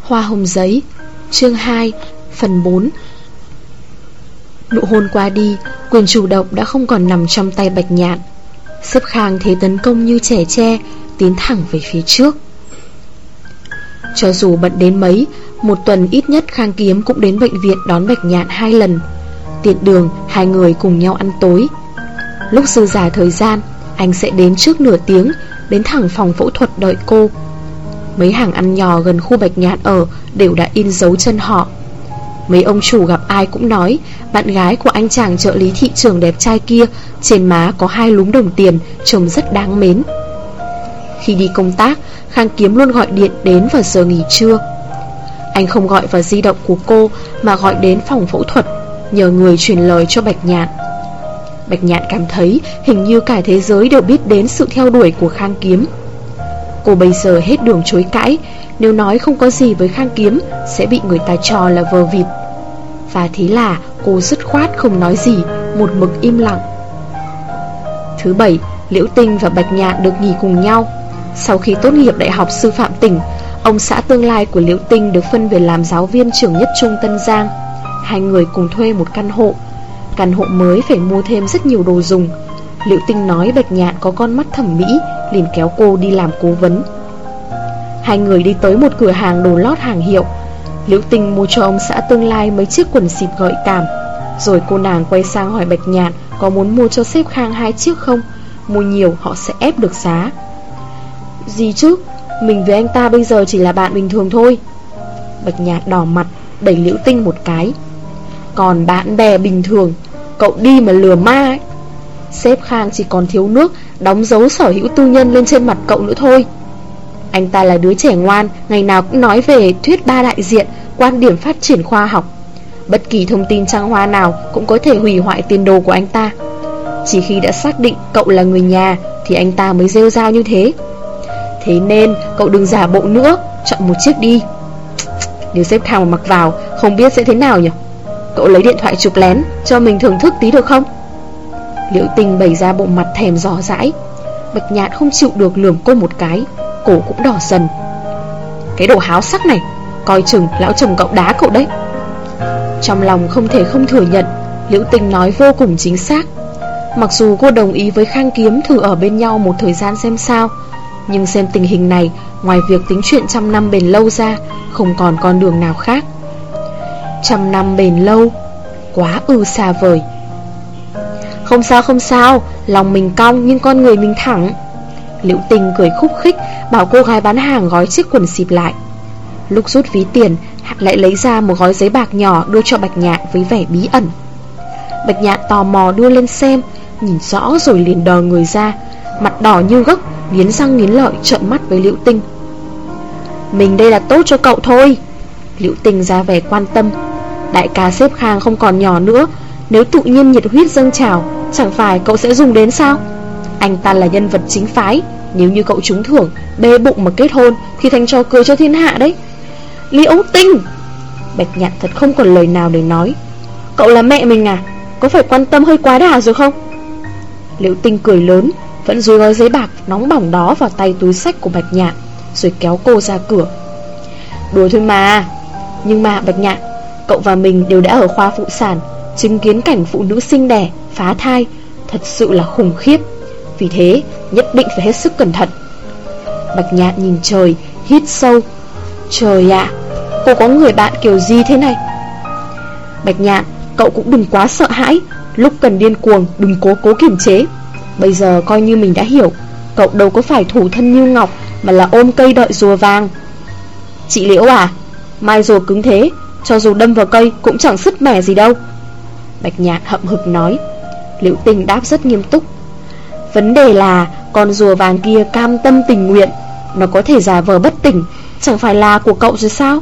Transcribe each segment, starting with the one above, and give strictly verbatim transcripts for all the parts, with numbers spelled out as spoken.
Hoa hồng giấy, chương hai, phần bốn. Nụ hôn qua đi, quyền chủ động đã không còn nằm trong tay Bạch Nhạn. Xếp Khang thế tấn công như trẻ tre, tiến thẳng về phía trước. Cho dù bận đến mấy, một tuần ít nhất Khang Kiếm cũng đến bệnh viện đón Bạch Nhạn hai lần. Tiện đường, hai người cùng nhau ăn tối. Lúc dư giả thời gian, anh sẽ đến trước nửa tiếng, đến thẳng phòng phẫu thuật đợi cô. Mấy hàng ăn nhỏ gần khu Bạch Nhạn ở đều đã in dấu chân họ. Mấy ông chủ gặp ai cũng nói bạn gái của anh chàng trợ lý thị trường đẹp trai kia trên má có hai lúm đồng tiền, trông rất đáng mến. Khi đi công tác, Khang Kiếm luôn gọi điện đến vào giờ nghỉ trưa. Anh không gọi vào di động của cô mà gọi đến phòng phẫu thuật, nhờ người truyền lời cho Bạch Nhạn. Bạch Nhạn cảm thấy hình như cả thế giới đều biết đến sự theo đuổi của Khang Kiếm. Cô bây giờ hết đường chối cãi, nếu nói không có gì với Khang Kiếm sẽ bị người ta cho là vờ vịt. Và thế là cô dứt khoát không nói gì, một mực im lặng. Thứ bảy, Liễu Tinh và Bạch Nhạn được nghỉ cùng nhau. Sau khi tốt nghiệp Đại học Sư phạm tỉnh, ông xã tương lai của Liễu Tinh được phân về làm giáo viên trường Nhất Trung Tân Giang. Hai người cùng thuê một căn hộ. Căn hộ mới phải mua thêm rất nhiều đồ dùng. Liễu Tinh nói Bạch Nhạn có con mắt thẩm mỹ, liền kéo cô đi làm cố vấn. Hai người đi tới một cửa hàng đồ lót hàng hiệu. Liễu Tinh mua cho ông xã tương lai mấy chiếc quần xịp gợi cảm. Rồi cô nàng quay sang hỏi Bạch Nhạn có muốn mua cho sếp Khang hai chiếc không? Mua nhiều họ sẽ ép được giá. Gì chứ, mình với anh ta bây giờ chỉ là bạn bình thường thôi. Bạch Nhạn đỏ mặt, đẩy Liễu Tinh một cái. Còn bạn bè bình thường, cậu đi mà lừa ma ấy. Sếp Khang chỉ còn thiếu nước đóng dấu sở hữu tư nhân lên trên mặt cậu nữa thôi. Anh ta là đứa trẻ ngoan, ngày nào cũng nói về thuyết ba đại diện, quan điểm phát triển khoa học. Bất kỳ thông tin trăng hoa nào cũng có thể hủy hoại tiền đồ của anh ta. Chỉ khi đã xác định cậu là người nhà thì anh ta mới rêu rao như thế. Thế nên cậu đừng giả bộ nữa, chọn một chiếc đi. Nếu sếp Khang mà mặc vào, không biết sẽ thế nào nhỉ? Cậu lấy điện thoại chụp lén cho mình thưởng thức tí được không? Liễu Tinh bày ra bộ mặt thèm dò dãi. Bạch Nhạn không chịu được lườm cô một cái, cổ cũng đỏ dần. Cái đồ háo sắc này, coi chừng lão chồng cậu đá cậu đấy. Trong lòng không thể không thừa nhận, Liễu Tinh nói vô cùng chính xác. Mặc dù cô đồng ý với Khang Kiếm thử ở bên nhau một thời gian xem sao, nhưng xem tình hình này, ngoài việc tính chuyện trăm năm bền lâu ra, không còn con đường nào khác. Trăm năm bền lâu, quá ư xa vời. Không sao không sao, lòng mình cong nhưng con người mình thẳng. Liễu Tinh cười khúc khích, bảo cô gái bán hàng gói chiếc quần xịp lại. Lúc rút ví tiền, lại lấy ra một gói giấy bạc nhỏ đưa cho Bạch Nhạn với vẻ bí ẩn. Bạch Nhạn tò mò đưa lên xem, nhìn rõ rồi liền đờ người ra, mặt đỏ như gấc, nghiến răng nghiến lợi trợn mắt với Liễu Tinh. Mình đây là tốt cho cậu thôi. Liễu Tinh ra vẻ quan tâm. Đại ca sếp Khang không còn nhỏ nữa, nếu tự nhiên nhiệt huyết dâng trào, chẳng phải cậu sẽ dùng đến sao? Anh ta là nhân vật chính phái, nếu như cậu trúng thưởng, bê bụng mà kết hôn thì thành trò cười cho thiên hạ đấy. Liễu Tinh! Bạch Nhạn thật không còn lời nào để nói. Cậu là mẹ mình à? Có phải quan tâm hơi quá đà rồi không? Liễu Tinh cười lớn, vẫn dúi gói giấy bạc nóng bỏng đó vào tay túi xách của Bạch Nhạn, rồi kéo cô ra cửa. Đùa thôi mà. Nhưng mà Bạch Nhạn, cậu và mình đều đã ở khoa phụ sản, chứng kiến cảnh phụ nữ sinh đẻ, phá thai, thật sự là khủng khiếp. Vì thế nhất định phải hết sức cẩn thận. Bạch Nhạn nhìn trời, hít sâu. Trời ạ, à, cô có người bạn kiểu gì thế này? Bạch Nhạn, cậu cũng đừng quá sợ hãi. Lúc cần điên cuồng đừng cố cố kiềm chế. Bây giờ coi như mình đã hiểu, cậu đâu có phải thủ thân như ngọc, mà là ôm cây đợi rùa vàng. Chị Liễu à, mai rùa cứng thế, cho dù đâm vào cây cũng chẳng sứt mẻ gì đâu. Bạch Nhạn hậm hực nói. Liễu Tinh đáp rất nghiêm túc. Vấn đề là con rùa vàng kia cam tâm tình nguyện, nó có thể giả vờ bất tỉnh, chẳng phải là của cậu rồi sao?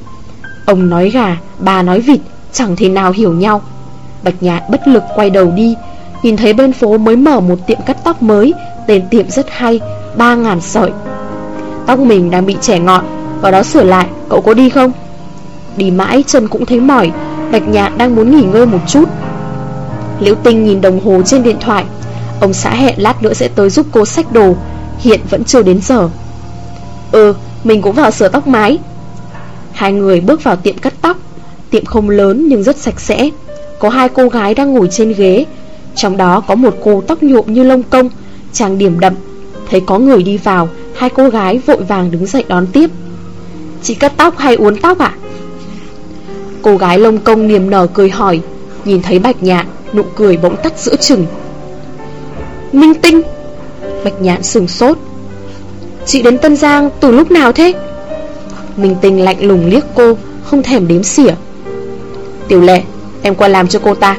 Ông nói gà, bà nói vịt, chẳng thể nào hiểu nhau. Bạch Nhạn bất lực quay đầu đi, nhìn thấy bên phố mới mở một tiệm cắt tóc mới, tên tiệm rất hay, ba ngàn sợi. Tóc mình đang bị chẻ ngọn, vào đó sửa lại, cậu có đi không? Đi mãi chân cũng thấy mỏi, Bạch Nhạn đang muốn nghỉ ngơi một chút. Liễu Tinh nhìn đồng hồ trên điện thoại. Ông xã hẹn lát nữa sẽ tới giúp cô xách đồ, hiện vẫn chưa đến giờ. Ừ, mình cũng vào sửa tóc mái. Hai người bước vào tiệm cắt tóc. Tiệm không lớn nhưng rất sạch sẽ. Có hai cô gái đang ngồi trên ghế, trong đó có một cô tóc nhuộm như lông công, trang điểm đậm. Thấy có người đi vào, hai cô gái vội vàng đứng dậy đón tiếp. Chị cắt tóc hay uốn tóc ạ? Cô gái lông công niềm nở cười hỏi. Nhìn thấy Bạch Nhạn, nụ cười bỗng tắt giữa chừng. Minh Tinh! Bạch Nhạn sửng sốt. Chị đến Tân Giang từ lúc nào thế? Minh Tinh lạnh lùng liếc cô, không thèm đếm xỉa. Tiểu Lệ, em qua làm cho cô ta.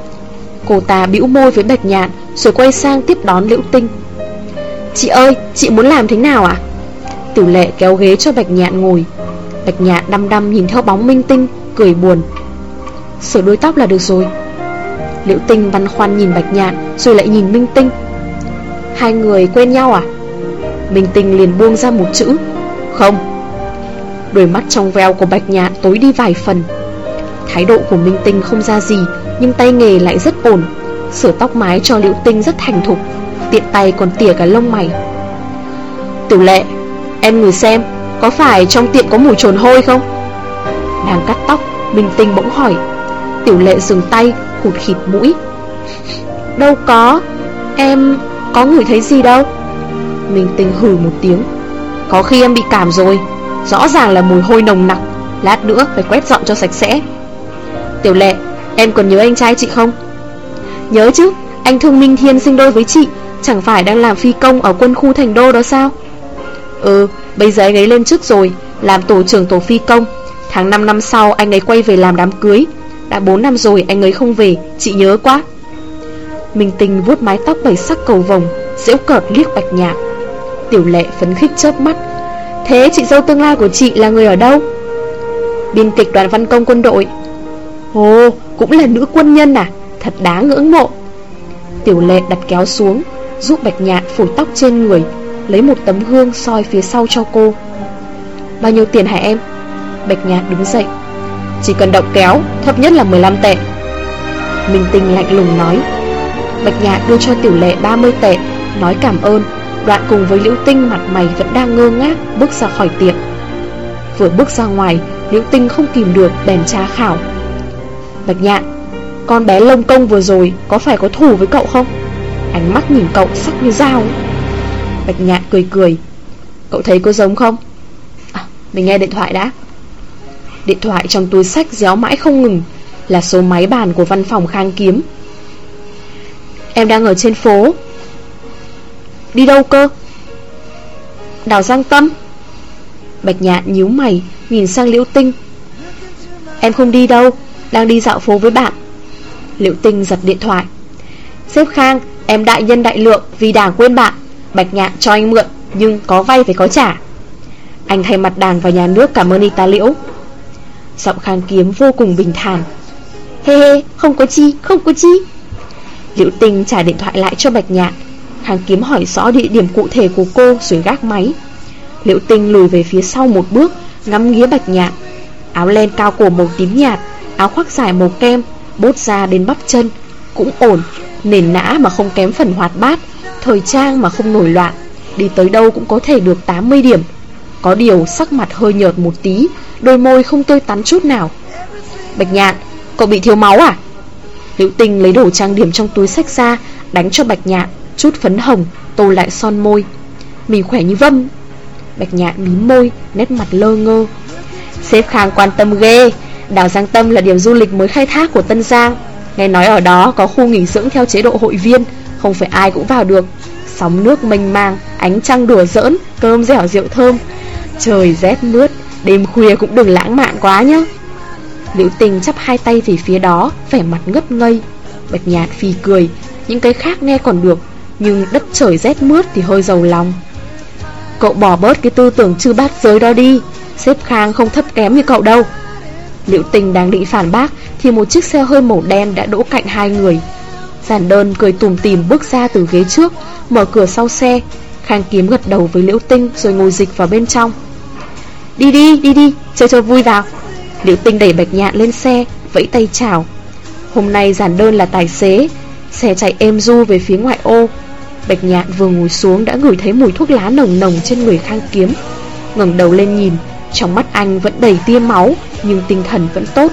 Cô ta bĩu môi với Bạch Nhạn, rồi quay sang tiếp đón Liễu Tinh. Chị ơi, chị muốn làm thế nào ạ? Tiểu Lệ kéo ghế cho Bạch Nhạn ngồi. Bạch Nhạn đăm đăm nhìn theo bóng Minh Tinh, cười buồn. Sửa đuôi tóc là được rồi. Liễu Tinh băn khoăn nhìn Bạch Nhạn, rồi lại nhìn Minh Tinh. Hai người quen nhau à? Minh Tinh liền buông ra một chữ. Không. Đôi mắt trong veo của Bạch Nhạn tối đi vài phần. Thái độ của Minh Tinh không ra gì, nhưng tay nghề lại rất ổn. Sửa tóc mái cho Liễu Tinh rất thành thục, tiện tay còn tỉa cả lông mày. Tiểu Lệ, em ngửi xem, có phải trong tiệm có mùi trồn hôi không? Đang cắt tóc, Minh Tinh bỗng hỏi. Tiểu Lệ dừng tay, khụt khịt mũi. Đâu có, em có ngửi thấy gì đâu. Minh Tinh hừ một tiếng. Có khi em bị cảm rồi, rõ ràng là mùi hôi nồng nặc. Lát nữa phải quét dọn cho sạch sẽ. Tiểu Lệ, em còn nhớ anh trai chị không? Nhớ chứ, anh Thương Minh Thiên sinh đôi với chị, chẳng phải đang làm phi công ở quân khu Thành Đô đó sao? Ừ, bây giờ anh ấy lên chức rồi, làm tổ trưởng tổ phi công. Tháng năm năm sau anh ấy quay về làm đám cưới. Đã bốn năm rồi anh ấy không về, chị nhớ quá. Minh Tinh vuốt mái tóc bảy sắc cầu vồng, giễu cợt liếc Bạch Nhạn. Tiểu Lệ phấn khích chớp mắt. Thế chị dâu tương lai của chị là người ở đâu? Biên kịch đoàn văn công quân đội. Ồ, cũng là nữ quân nhân à? Thật đáng ngưỡng mộ. Tiểu Lệ đặt kéo xuống, giúp Bạch Nhạn phủi tóc trên người, lấy một tấm gương soi phía sau cho cô. Bao nhiêu tiền hả em? Bạch Nhạn đứng dậy. Chỉ cần động kéo, thấp nhất là mười lăm tệ. Minh Tinh lạnh lùng nói. Bạch Nhạn đưa cho Tiểu Lệ ba mươi tệ, nói cảm ơn, đoạn cùng với Liễu Tinh mặt mày vẫn đang ngơ ngác bước ra khỏi tiệm. Vừa bước ra ngoài, Liễu Tinh không kìm được bèn tra khảo. Bạch Nhạn, con bé lông công vừa rồi có phải có thù với cậu không? Ánh mắt nhìn cậu sắc như dao ấy. Bạch Nhạn cười cười. Cậu thấy có giống không? À, mình nghe điện thoại đã. Điện thoại trong túi xách réo mãi không ngừng, là số máy bàn của văn phòng Khang Kiếm. Em đang ở trên phố. Đi đâu cơ? Đảo Giang Tâm. Bạch Nhạn nhíu mày, nhìn sang Liễu Tinh. Em không đi đâu, đang đi dạo phố với bạn. Liễu Tinh giật điện thoại. Sếp Khang, em đại nhân đại lượng, vì đảng quên bạn. Bạch Nhạn cho anh mượn, nhưng có vay phải có trả. Anh thay mặt đảng và nhà nước cảm ơn y tá Liễu. Giọng Khang Kiếm vô cùng bình thản. Hê hê, không có chi, không có chi. Liễu Tinh trả điện thoại lại cho Bạch Nhạn. Khang Kiếm hỏi rõ địa điểm cụ thể của cô rồi gác máy. Liễu Tinh lùi về phía sau một bước, ngắm nghía Bạch Nhạn. Áo len cao cổ màu tím nhạt, áo khoác dài màu kem, bốt ra đến bắp chân, cũng ổn, nền nã mà không kém phần hoạt bát, thời trang mà không nổi loạn. Đi tới đâu cũng có thể được tám mươi điểm. Có điều sắc mặt hơi nhợt một tí, đôi môi không tươi tắn chút nào. Bạch Nhạn, cậu bị thiếu máu à? Liễu Tinh lấy đồ trang điểm trong túi xách ra, đánh cho Bạch Nhạn chút phấn hồng, tô lại son môi. Mình khỏe như vâm. Bạch Nhạn mím môi, nét mặt lơ ngơ. Sếp Khang quan tâm ghê. Đảo Giang Tâm là điểm du lịch mới khai thác của Tân Giang. Nghe nói ở đó có khu nghỉ dưỡng theo chế độ hội viên, không phải ai cũng vào được. Sóng nước mênh mang, ánh trăng đùa giỡn, cơm dẻo rượu thơm. Trời rét mướt, đêm khuya cũng đừng lãng mạn quá nhá. Liễu Tinh chắp hai tay về phía đó, vẻ mặt ngất ngây. Bạch Nhạn phì cười. Những cái khác nghe còn được, nhưng đất trời rét mướt thì hơi giàu lòng. Cậu bỏ bớt cái tư tưởng chư bát giới đó đi. Sếp Khang không thấp kém như cậu đâu. Liễu Tinh đang định phản bác thì một chiếc xe hơi màu đen đã đỗ cạnh hai người. Giản Đơn cười tủm tỉm bước ra từ ghế trước, mở cửa sau xe. Khang Kiếm gật đầu với Liễu Tinh rồi ngồi dịch vào bên trong. Đi đi, đi đi, chơi cho vui vào. Liễu Tinh đẩy Bạch Nhạn lên xe, vẫy tay chào. Hôm nay Giản Đơn là tài xế. Xe chạy êm du về phía ngoại ô. Bạch Nhạn vừa ngồi xuống đã ngửi thấy mùi thuốc lá nồng nồng trên người Khang Kiếm. Ngẩng đầu lên nhìn, Trong mắt anh vẫn đầy tia máu, nhưng tinh thần vẫn tốt.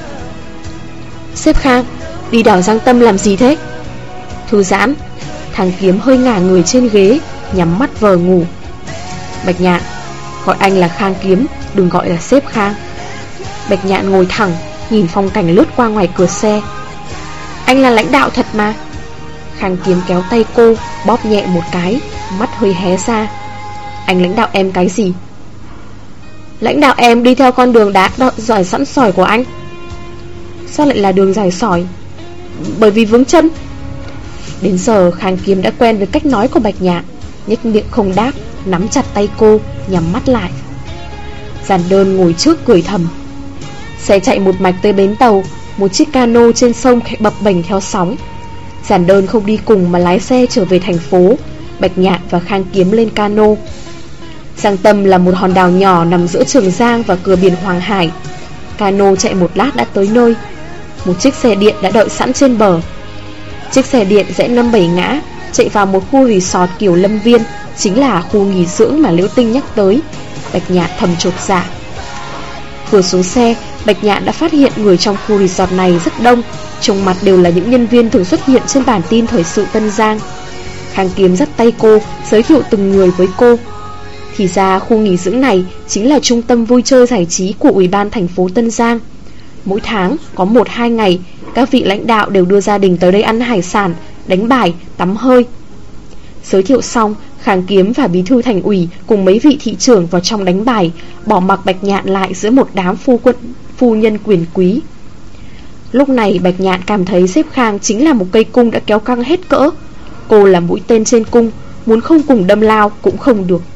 Sếp Khang, đi đảo Giang Tâm làm gì thế? Thư giãn. Thằng Kiếm hơi ngả người trên ghế, nhắm mắt vờ ngủ. Bạch Nhạn, gọi anh là Khang Kiếm, đừng gọi là sếp Khang. Bạch Nhạn ngồi thẳng, nhìn phong cảnh lướt qua ngoài cửa xe. Anh là lãnh đạo thật mà. Khang Kiếm kéo tay cô, bóp nhẹ một cái, mắt hơi hé ra. Anh lãnh đạo em cái gì? Lãnh đạo em đi theo con đường đá giỏi sẵn sỏi của anh. Sao lại là đường dài sỏi? Bởi vì vướng chân. Đến giờ Khang Kiếm đã quen với cách nói của Bạch Nhạn, nhếch miệng không đáp, nắm chặt tay cô, nhắm mắt lại. Giản Đơn ngồi trước cười thầm. Xe chạy một mạch tới bến tàu, một chiếc cano trên sông khẽ bập bềnh theo sóng. Giản Đơn không đi cùng mà lái xe trở về thành phố. Bạch Nhạn và Khang Kiếm lên cano. Giang Tâm là một hòn đảo nhỏ nằm giữa Trường Giang và cửa biển Hoàng Hải. Cano chạy một lát đã tới nơi. Một chiếc xe điện đã đợi sẵn trên bờ. Chiếc xe điện rẽ năm bảy ngã, chạy vào một khu resort kiểu Lâm Viên, chính là khu nghỉ dưỡng mà Liễu Tinh nhắc tới. Bạch Nhạn thầm chột dạ. Vừa xuống xe, Bạch Nhạn đã phát hiện người trong khu resort này rất đông, trông mặt đều là những nhân viên thường xuất hiện trên bản tin thời sự Tân Giang. Khang Kiếm dắt tay cô, giới thiệu từng người với cô. Thì ra khu nghỉ dưỡng này chính là trung tâm vui chơi giải trí của Ủy ban thành phố Tân Giang. Mỗi tháng có một hai ngày, các vị lãnh đạo đều đưa gia đình tới đây ăn hải sản, đánh bài, tắm hơi. Giới thiệu xong, Khang Kiếm và bí thư thành ủy cùng mấy vị thị trưởng vào trong đánh bài, bỏ mặc Bạch Nhạn lại giữa một đám phu quân, phu nhân quyền quý. Lúc này Bạch Nhạn cảm thấy sếp Khang chính là một cây cung đã kéo căng hết cỡ. Cô là mũi tên trên cung, muốn không cùng đâm lao cũng không được.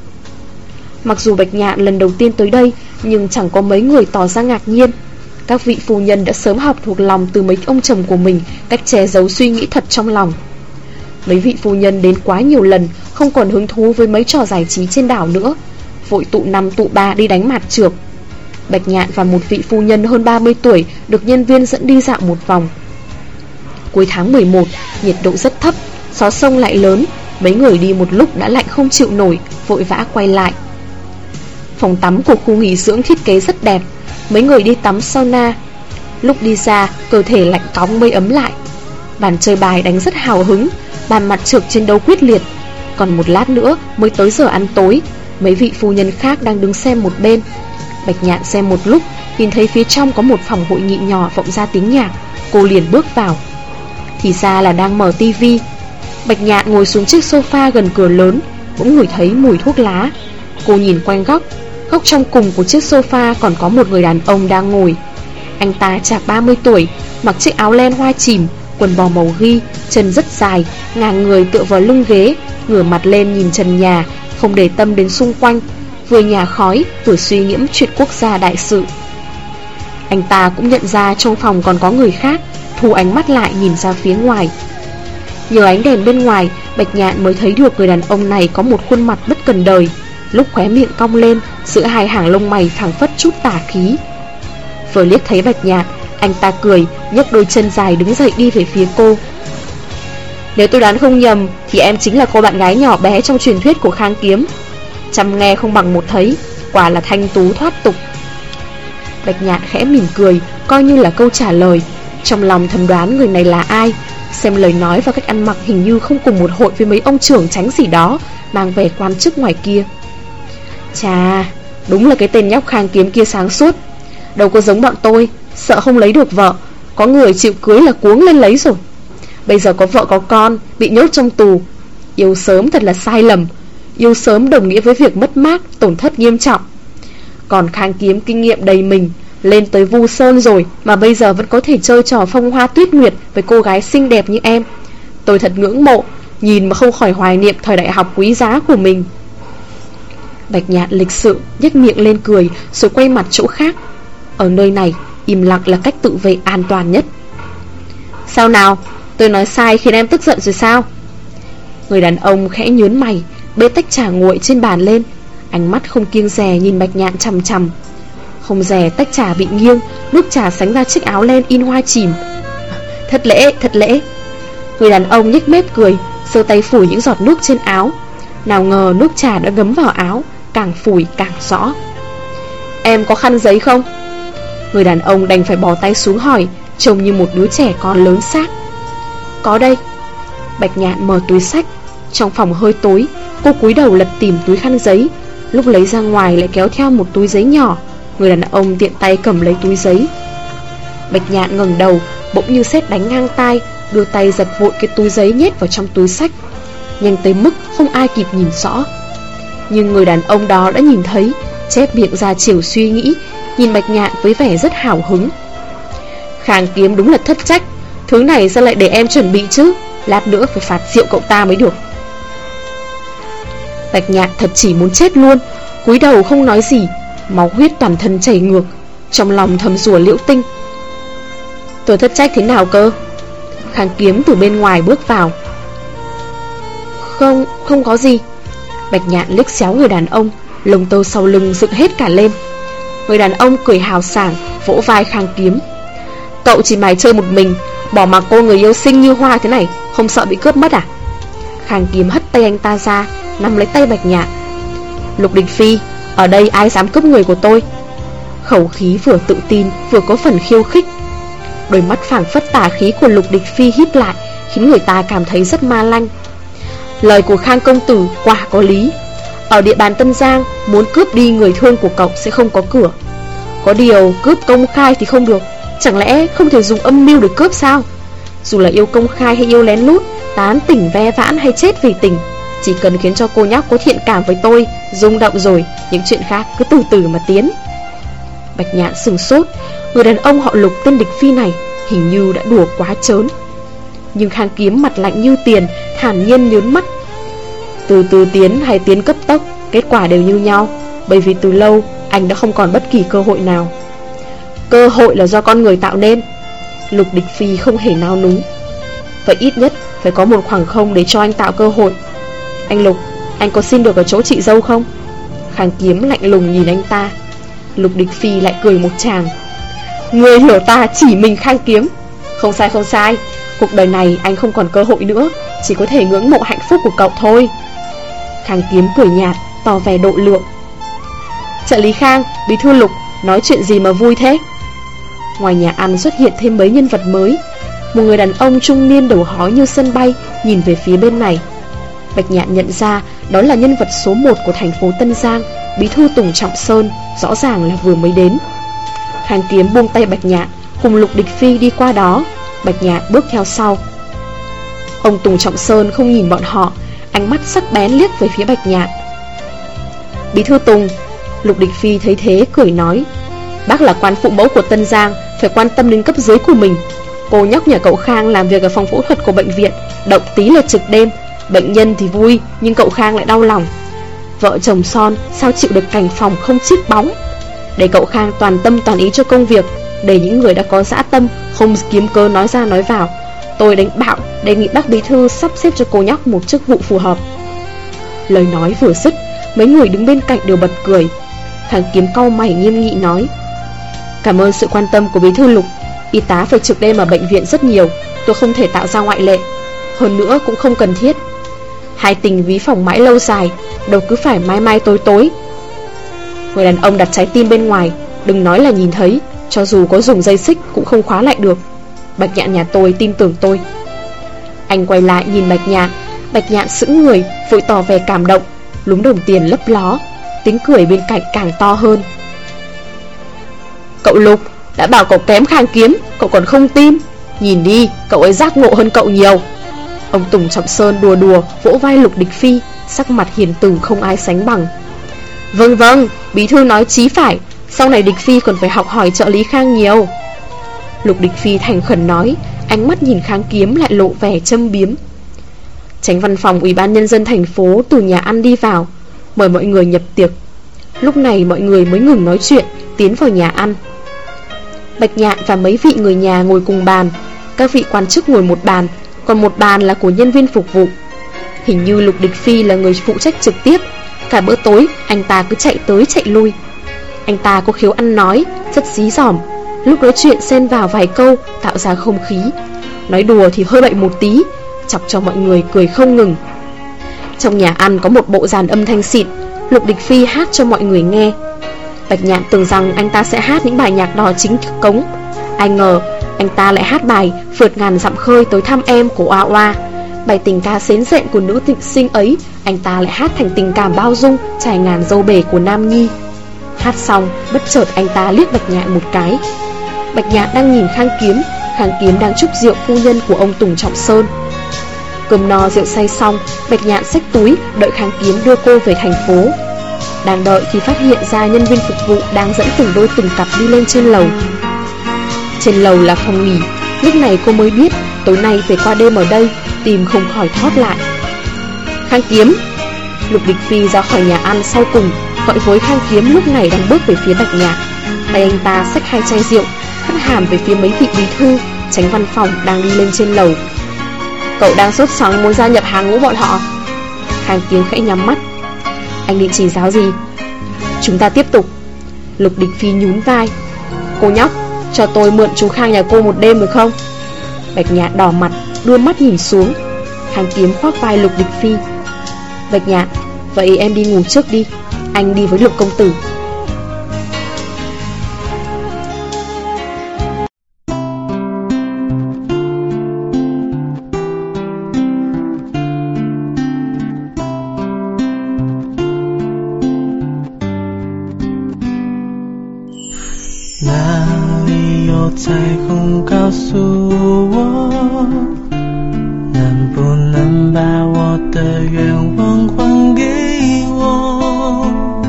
Mặc dù Bạch Nhạn lần đầu tiên tới đây, nhưng chẳng có mấy người tỏ ra ngạc nhiên. Các vị phu nhân đã sớm học thuộc lòng từ mấy ông chồng của mình cách che giấu suy nghĩ thật trong lòng. Mấy vị phu nhân đến quá nhiều lần, không còn hứng thú với mấy trò giải trí trên đảo nữa, vội tụ năm tụ ba đi đánh mạt trược. Bạch Nhạn và một vị phu nhân hơn ba mươi tuổi được nhân viên dẫn đi dạo một vòng. Cuối tháng mười một, nhiệt độ rất thấp, gió sông lại lớn, mấy người đi một lúc đã lạnh không chịu nổi, vội vã quay lại. Phòng tắm của khu nghỉ dưỡng thiết kế rất đẹp, mấy người đi tắm sauna. Lúc đi ra, cơ thể lạnh cóng mới ấm lại. Bàn chơi bài đánh rất hào hứng, bàn mặt trược chiến đấu quyết liệt. Còn một lát nữa mới tới giờ ăn tối. Mấy vị phu nhân khác đang đứng xem một bên. Bạch Nhạn xem một lúc, nhìn thấy phía trong có một phòng hội nghị nhỏ vọng ra tiếng nhạc. Cô liền bước vào. Thì ra là đang mở tivi. Bạch Nhạn ngồi xuống chiếc sofa gần cửa lớn, cũng ngửi thấy mùi thuốc lá. Cô nhìn quanh góc. Góc trong cùng của chiếc sofa còn có một người đàn ông đang ngồi. Anh ta chạc ba mươi tuổi, mặc chiếc áo len hoa chìm, quần bò màu ghi, chân rất dài, ngang người tựa vào lưng ghế, ngửa mặt lên nhìn trần nhà, không để tâm đến xung quanh, vừa nhả khói vừa suy nghĩ chuyện quốc gia đại sự. Anh ta cũng nhận ra trong phòng còn có người khác, thu ánh mắt lại nhìn ra phía ngoài. Nhờ ánh đèn bên ngoài, Bạch Nhạn mới thấy được người đàn ông này có một khuôn mặt bất cần đời. Lúc khóe miệng cong lên, giữa hai hàng lông mày phảng phất chút tà khí. Vừa liếc thấy Bạch Nhạn, anh ta cười, nhấc đôi chân dài đứng dậy đi về phía cô. Nếu tôi đoán không nhầm thì em chính là cô bạn gái nhỏ bé trong truyền thuyết của Khang Kiếm. Chăm nghe không bằng một thấy, quả là thanh tú thoát tục. Bạch Nhạn khẽ mỉm cười, coi như là câu trả lời. Trong lòng thầm đoán người này là ai, xem lời nói và cách ăn mặc hình như không cùng một hội với mấy ông trưởng tránh gì đó mang về quan chức ngoài kia. Chà, đúng là cái tên nhóc Khang Kiếm kia sáng suốt. Đâu có giống bọn tôi, sợ không lấy được vợ, có người chịu cưới là cuống lên lấy rồi. Bây giờ có vợ có con, bị nhốt trong tù. Yêu sớm thật là sai lầm. Yêu sớm đồng nghĩa với việc mất mát, tổn thất nghiêm trọng. Còn Khang Kiếm kinh nghiệm đầy mình, lên tới Vu Sơn rồi mà bây giờ vẫn có thể chơi trò phong hoa tuyết nguyệt với cô gái xinh đẹp như em. Tôi thật ngưỡng mộ, nhìn mà không khỏi hoài niệm thời đại học quý giá của mình. Bạch Nhạn lịch sự nhếch miệng lên cười, rồi quay mặt chỗ khác. Ở nơi này, im lặng là cách tự vệ an toàn nhất. Sao nào, tôi nói sai khiến em tức giận rồi sao? Người đàn ông khẽ nhướng mày, bê tách trà nguội trên bàn lên, ánh mắt không kiêng dè nhìn Bạch Nhạn chằm chằm. Không dè tách trà bị nghiêng, nước trà sánh ra chiếc áo len in hoa chìm. Thật lễ, thật lễ. Người đàn ông nhếch mép cười, giơ tay phủi những giọt nước trên áo. Nào ngờ nước trà đã ngấm vào áo, càng phủi càng rõ. em có khăn giấy không? Người đàn ông đành phải bỏ tay xuống hỏi, trông như một đứa trẻ con lớn xác. Có đây. Bạch Nhạn mở túi xách. Trong phòng hơi tối, cô cúi đầu lật tìm túi khăn giấy. Lúc lấy ra ngoài lại kéo theo một túi giấy nhỏ. Người đàn ông tiện tay cầm lấy túi giấy. Bạch Nhạn ngẩng đầu, bỗng như sét đánh ngang tai, đưa tay giật vội cái túi giấy nhét vào trong túi xách, nhanh tới mức không ai kịp nhìn rõ. Nhưng người đàn ông đó đã nhìn thấy, chép miệng ra chiều suy nghĩ, nhìn Bạch Nhạn với vẻ rất hào hứng. Khang Kiếm đúng là thất trách, thứ này sao lại để em chuẩn bị chứ, lát nữa phải phạt rượu cậu ta mới được. Bạch Nhạn thật chỉ muốn chết luôn, cúi đầu không nói gì, máu huyết toàn thân chảy ngược, trong lòng thầm rủa Liễu Tinh. Tôi thất trách thế nào cơ? Khang Kiếm từ bên ngoài bước vào. Không, không có gì. Bạch Nhạn liếc xéo người đàn ông, lông tơ sau lưng dựng hết cả lên. Người đàn ông cười hào sảng, vỗ vai Khang Kiếm. Cậu chỉ mày chơi một mình, bỏ mặc cô người yêu xinh như hoa thế này, không sợ bị cướp mất à? Khang Kiếm hất tay anh ta ra, nắm lấy tay Bạch Nhạn. Lục Đình Phi, ở đây ai dám cướp người của tôi? Khẩu khí vừa tự tin vừa có phần khiêu khích. Đôi mắt phảng phất tà khí của Lục Đình Phi híp lại, khiến người ta cảm thấy rất ma lanh. Lời của Khang công tử quả có lý. Ở địa bàn Tân Giang, muốn cướp đi người thương của cậu sẽ không có cửa. Có điều cướp công khai thì không được. Chẳng lẽ không thể dùng âm mưu để cướp sao? Dù là yêu công khai hay yêu lén lút, tán tỉnh ve vãn hay chết vì tình, chỉ cần khiến cho cô nhóc có thiện cảm với tôi rung động rồi, những chuyện khác cứ từ từ mà tiến. Bạch Nhạn sửng sốt. Người đàn ông họ Lục tên địch Phi này hình như đã đùa quá trớn. Nhưng Khang Kiếm mặt lạnh như tiền, thản nhiên nhớn mắt. Từ từ tiến hay tiến cấp tốc, kết quả đều như nhau, bởi vì từ lâu anh đã không còn bất kỳ cơ hội nào. Cơ hội là do con người tạo nên. Lục Địch Phi không hề nao núng. Vậy ít nhất phải có một khoảng không để cho anh tạo cơ hội. Anh Lục, anh có xin được ở chỗ chị dâu không? Khang Kiếm lạnh lùng nhìn anh ta. Lục Địch Phi lại cười một tràng. Người hiểu ta chỉ mình Khang Kiếm. Không sai không sai, cuộc đời này anh không còn cơ hội nữa, chỉ có thể ngưỡng mộ hạnh phúc của cậu thôi. Khang Kiếm cười nhạt, tỏ vẻ độ lượng. Trợ lý Khang, bí thư Lục, nói chuyện gì mà vui thế? Ngoài nhà ăn xuất hiện thêm mấy nhân vật mới. Một người đàn ông trung niên đầu hói như sân bay nhìn về phía bên này. Bạch Nhạn nhận ra đó là nhân vật số một của thành phố Tân Giang, bí thư Tùng Trọng Sơn, rõ ràng là vừa mới đến. Khang Kiếm buông tay Bạch Nhạn, cùng Lục Địch Phi đi qua đó. Bạch Nhạn bước theo sau. Ông Tùng Trọng Sơn không nhìn bọn họ, ánh mắt sắc bén liếc về phía Bạch Nhạn. Bí thư Tùng. Lục Địch Phi thấy thế cười nói. Bác là quan phụ mẫu của Tân Giang, phải quan tâm đến cấp dưới của mình. Cô nhóc nhà cậu Khang làm việc ở phòng phẫu thuật của bệnh viện, động tí là trực đêm. Bệnh nhân thì vui, nhưng cậu Khang lại đau lòng. Vợ chồng son sao chịu được cảnh phòng không chiếc bóng. Để cậu Khang toàn tâm toàn ý cho công việc, để những người đã có dã tâm không kiếm cớ nói ra nói vào. Tôi đánh bạo đề nghị bác bí thư sắp xếp cho cô nhóc một chức vụ phù hợp. Lời nói vừa dứt, mấy người đứng bên cạnh đều bật cười. Khang Kiếm cau mày nghiêm nghị nói. Cảm ơn sự quan tâm của bí thư Lục. Y tá phải trực đêm ở bệnh viện rất nhiều, tôi không thể tạo ra ngoại lệ. Hơn nữa cũng không cần thiết. Hai tình ví phòng mãi lâu dài, đâu cứ phải mai mai tối tối. Người đàn ông đặt trái tim bên ngoài, đừng nói là nhìn thấy, cho dù có dùng dây xích cũng không khóa lại được. Bạch Nhạn nhà tôi tin tưởng tôi. Anh quay lại nhìn Bạch Nhạn. Bạch Nhạn sững người, vội tỏ vẻ cảm động, lúm đồng tiền lấp ló. Tiếng cười bên cạnh càng to hơn. Cậu Lục, đã bảo cậu kém Khang Kiếm, cậu còn không tin. Nhìn đi, cậu ấy giác ngộ hơn cậu nhiều. Ông Tùng Trọng Sơn đùa đùa vỗ vai Lục Địch Phi, sắc mặt hiền từ không ai sánh bằng. Vâng vâng, bí thư nói chí phải, sau này Địch Phi còn phải học hỏi trợ lý Khang nhiều. Lục Địch Phi thành khẩn nói, ánh mắt nhìn Khang Kiếm lại lộ vẻ châm biếm. Chánh văn phòng Ủy ban Nhân dân thành phố từ nhà ăn đi vào, mời mọi người nhập tiệc. Lúc này mọi người mới ngừng nói chuyện, tiến vào nhà ăn. Bạch Nhạn và mấy vị người nhà ngồi cùng bàn. Các vị quan chức ngồi một bàn, còn một bàn là của nhân viên phục vụ. Hình như Lục Địch Phi là người phụ trách trực tiếp. Cả bữa tối anh ta cứ chạy tới chạy lui. Anh ta có khiếu ăn nói, rất dí dỏm. Lúc nói chuyện xen vào vài câu, tạo ra không khí. Nói đùa thì hơi bậy một tí, chọc cho mọi người cười không ngừng. Trong nhà ăn có một bộ dàn âm thanh xịn. Lục Địch Phi hát cho mọi người nghe. Bạch Nhạn tưởng rằng anh ta sẽ hát những bài nhạc đò chính cống, ai ngờ anh ta lại hát bài Phượt ngàn dặm khơi tới thăm em của Oa Oa. Bài tình ca xến xện của nữ tịnh sinh ấy, anh ta lại hát thành tình cảm bao dung trải ngàn dâu bể của Nam Nhi. Hát xong, bất chợt anh ta liếc Bạch Nhạn một cái. Bạch Nhạn đang nhìn Khang Kiếm, Khang Kiếm đang chúc rượu phu nhân của ông Tùng Trọng Sơn. Cơm no rượu say xong, Bạch Nhạn xách túi đợi Khang Kiếm đưa cô về thành phố. Đang đợi thì phát hiện ra nhân viên phục vụ đang dẫn từng đôi từng cặp đi lên trên lầu. Trên lầu là phòng nghỉ. Lúc này cô mới biết tối nay phải qua đêm ở đây, tìm không khỏi thót lại. Khang Kiếm. Lục Địch Phi ra khỏi nhà ăn sau cùng, gọi với Khang Kiếm lúc này đang bước về phía Bạch Nhạn. Tay anh ta xách hai chai rượu, hất hàm về phía mấy vị bí thư, tránh văn phòng đang đi lên trên lầu. Cậu đang sốt sắng muốn gia nhập hàng ngũ bọn họ. Khang Kiếm khẽ nhắm mắt. Anh định chỉ giáo gì? Chúng ta tiếp tục. Lục Địch Phi nhún vai. Cô nhóc, cho tôi mượn chú Khang nhà cô một đêm được không? Bạch Nhạn đỏ mặt, đưa mắt nhìn xuống. Khang Kiếm khoác vai Lục Địch Phi. Bạch Nhạn, vậy em đi ngủ trước đi, anh đi với Lục công tử. 彩虹告诉我，能不能把我的愿望还给我？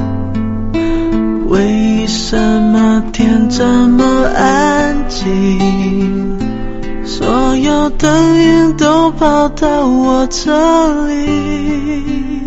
为什么天这么安静？所有灯影都跑到我这里，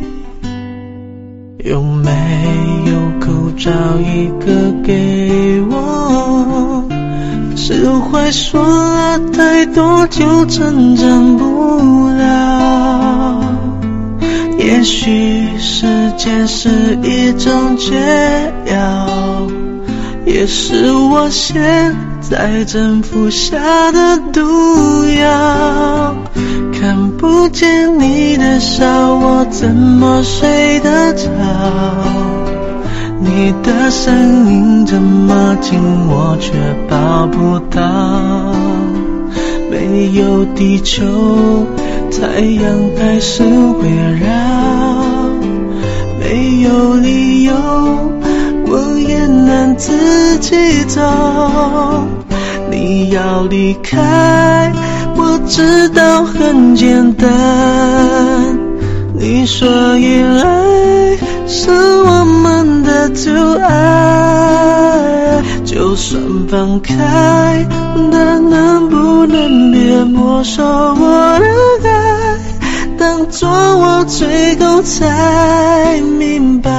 有没有口罩一个给我？释怀说了太多就成长不了，也许时间是一种解药，也是我现在正服下的毒药。看不见你的笑，我怎么睡得着？你的声音这么近，我却抱不到。没有地球，太阳还是围绕。没有理由，我也能自己走。你要离开，我知道很简单。你说依赖是我们的阻碍，就算放开，但能不能别没收我的爱，当作我最后才明白。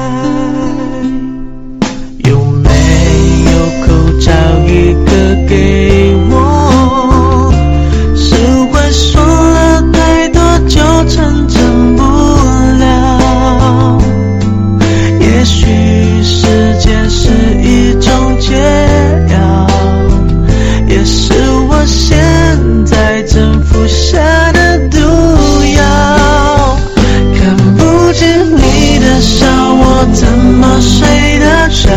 有没有口罩一个给我？释怀说了太多就成真不了，也许时间是一种解药，也是我现在正服下的毒药。看不见你的笑，我怎么睡得着？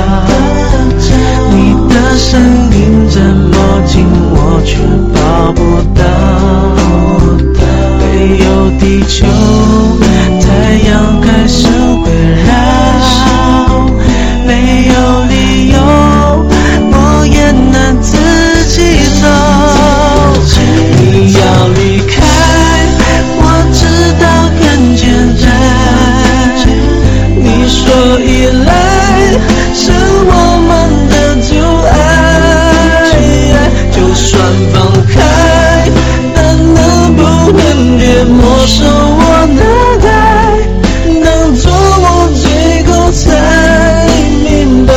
你的声音这么近，我却抱不到。没有地球，太阳开始围绕。没有理由，我也能自己走。你要离开，我知道很简单。你说依赖是我们的阻碍，就算放开，但能不能别没收我的爱，当作我最后才明白。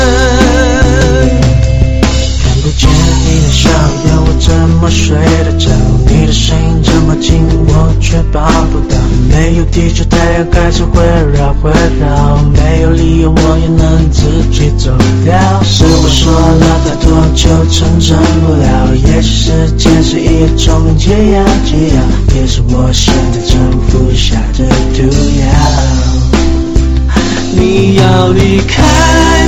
看不见你的笑，要我怎么睡得着？你的声音这么近，我却抱不到。没有地球，太阳开始围绕围绕。没有理由，我也能自己走掉。是我说了太多就成真不了，也许时间是一种解药解药，也是我现在正服下的毒药。你要离开，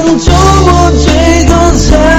周末最多才